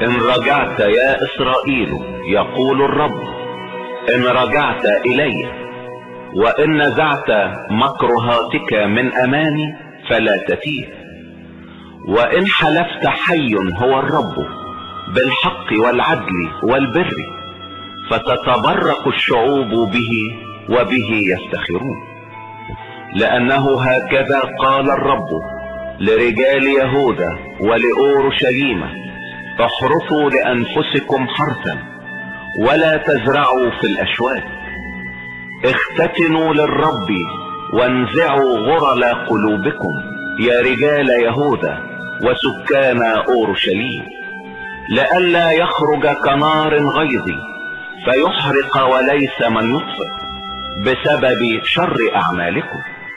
إن رجعت يا إسرائيل يقول الرب، إن رجعت إلي وإن نزعت مكرهاتك من أمامي فلا تتيه، وإن حلفت حي هو الرب بالحق والعدل والبر فتتبرك الشعوب به وبه يفتخرون. لأنه هكذا قال الرب لرجال يهوذا ولأورشليم: احرثوا لأنفسكم حرثا ولا تزرعوا في الأشواك، اختتنوا للرب وانزعوا غرل قلوبكم يا رجال يهوذا وسكان أورشليم، لئلا يخرج كنار غيظ فيحرق وليس من يطفئ بسبب شر أعمالكم.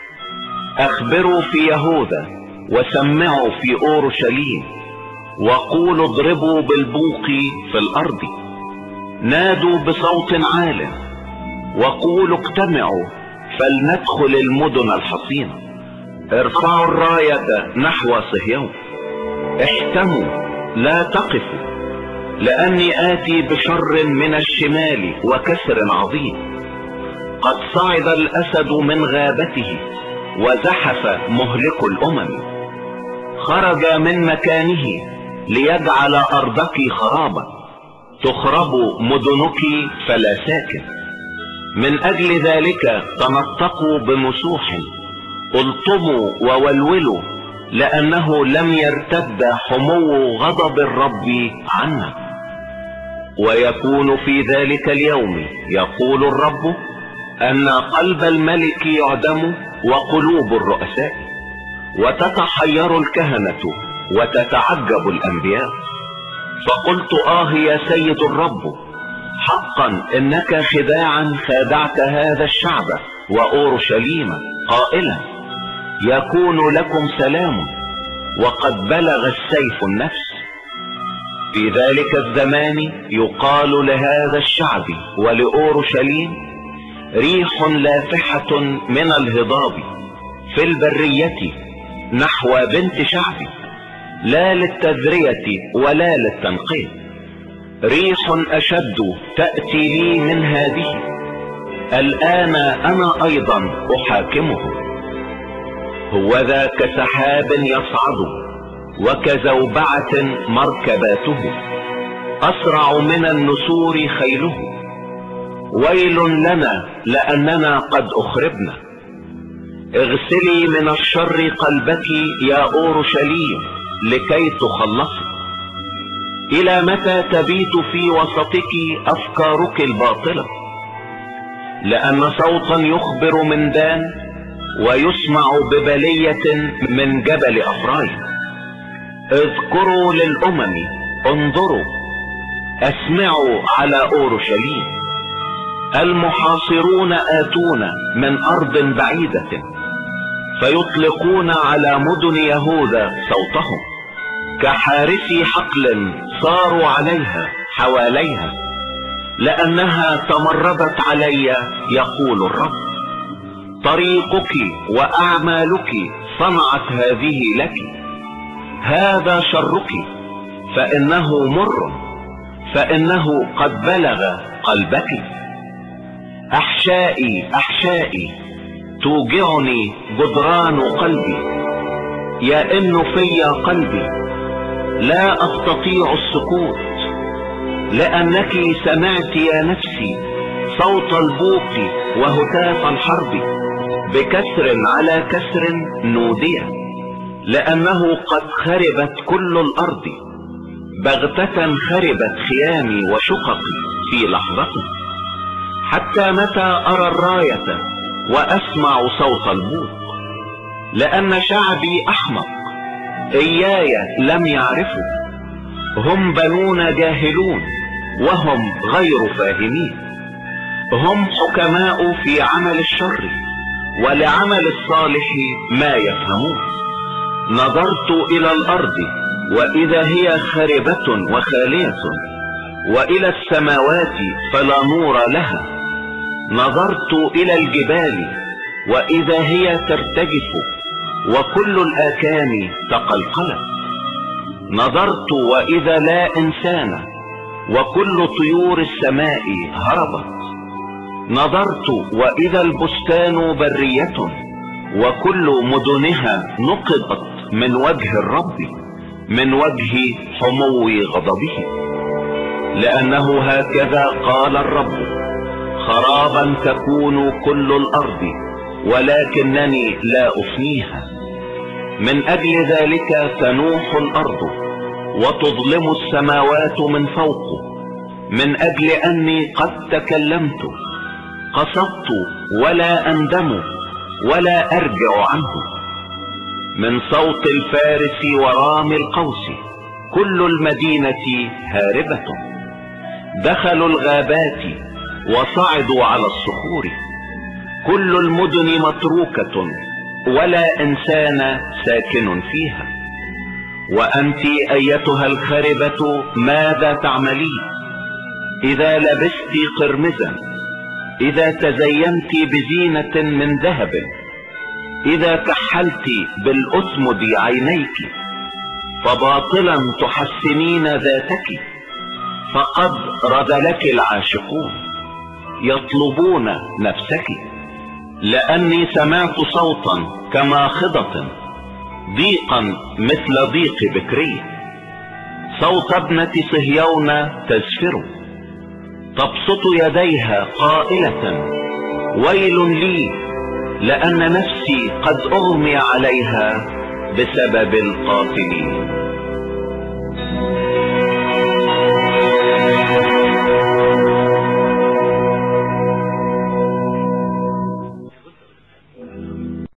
اخبروا في يهوذا وسمعوا في أورشليم وقولوا اضربوا بالبوق في الأرض، نادوا بصوت عال وقولوا اجتمعوا فلندخل المدن الحصينة. ارفعوا الراية نحو صهيون، احتموا لا تقفوا، لأني آتي بشر من الشمال وكسر عظيم. قد صعد الأسد من غابته وزحف مهلك الأمم، خرج من مكانه ليجعل أرضك خرابا، تخرب مدنك فلا ساكن. من أجل ذلك تنطقوا بمسوح، الطموا وولولوا، لأنه لم يرتد حمو غضب الرب عنا. ويكون في ذلك اليوم يقول الرب أن قلب الملك يعدم وقلوب الرؤساء، وتتحير الكهنة وتتعجب الأنبياء. فقلت يا سيد الرب، حقا إنك خداعا خادعت هذا الشعب وأورشليم قائلا: يكون لكم سلام، وقد بلغ السيف النفس. في ذلك الزمان يقال لهذا الشعب ولأورشليم: ريح لافحة من الهضاب في البرية نحو بنت شعبي، لا للتذرية ولا للتنقية. ريح أشد تأتي لي من هذه، الآن أنا أيضا أحاكمه. هوذا كسحاب يصعد وكزوبعة مركباته، أسرع من النسور خيله. ويل لنا لأننا قد أخربنا. اغسلي من الشر قلبك يا أورشليم لكي تخلصي. إلى متى تبيت في وسطك أفكارك الباطلة؟ لأن صوتا يخبر من دان ويسمع ببلية من جبل أفرايم. اذكروا للأمم، انظروا، اسمعوا على أورشليم. المحاصرون آتون من أرض بعيدة، فيطلقون على مدن يهوذا صوتهم. كحارسي حقل صاروا عليها حواليها، لأنها تمردت علي يقول الرب. طريقك وأعمالك صنعت هذه لك، هذا شرك، فإنه مر، فإنه قد بلغ قلبك. أحشائي أحشائي توجعني جدران قلبي، يئن في قلبي، لا أستطيع السكوت. لأنك سمعت يا نفسي صوت البوق وهتاف الحرب، بكسر على كسر نودية. لأنه قد خربت كل الأرض، بغتة خربت خيامي وشققي في لحظة. حتى متى أرى الراية وأسمع صوت البوق؟ لأن شعبي أحمق، إياي لم يعرفوا. هم بنون جاهلون وهم غير فاهمين. هم حكماء في عمل الشر، ولعمل الصالح ما يفهمون. نظرت إلى الأرض وإذا هي خربة وخالية، وإلى السماوات فلا نور لها. نظرت إلى الجبال وإذا هي ترتجف، وكل الآكام تقلقلت. نظرت وإذا لا إنسان، وكل طيور السماء هربت. نظرت وإذا البستان برية، وكل مدنها نقضت من وجه الرب، من وجه حمو غضبه. لأنه هكذا قال الرب: خرابا تكون كل الأرض، ولكنني لا أفنيها. من أجل ذلك تنوح الأرض وتظلم السماوات من فوق، من أجل أني قد تكلمت. قصدت ولا أندم ولا أرجع عنه. من صوت الفارس ورام القوس كل المدينة هاربة. دخلوا الغابات وصعدوا على الصخور، كل المدن متروكة ولا إنسان ساكن فيها. وأنت أيتها الخربة ماذا تعملين؟ إذا لبست قرمزا، إذا تزينت بزينة من ذهب، إذا كحلت بالأسمد عينيك، فباطلا تحسنين ذاتك، فقد رذلك العاشقون يطلبون نفسك. لأني سمعت صوتا كماخضة، ضيقا مثل ضيق بكري، صوت ابنة صهيون تزفر، تبسط يديها قائلة: ويل لي، لأن نفسي قد أغمي عليها بسبب القاتلين.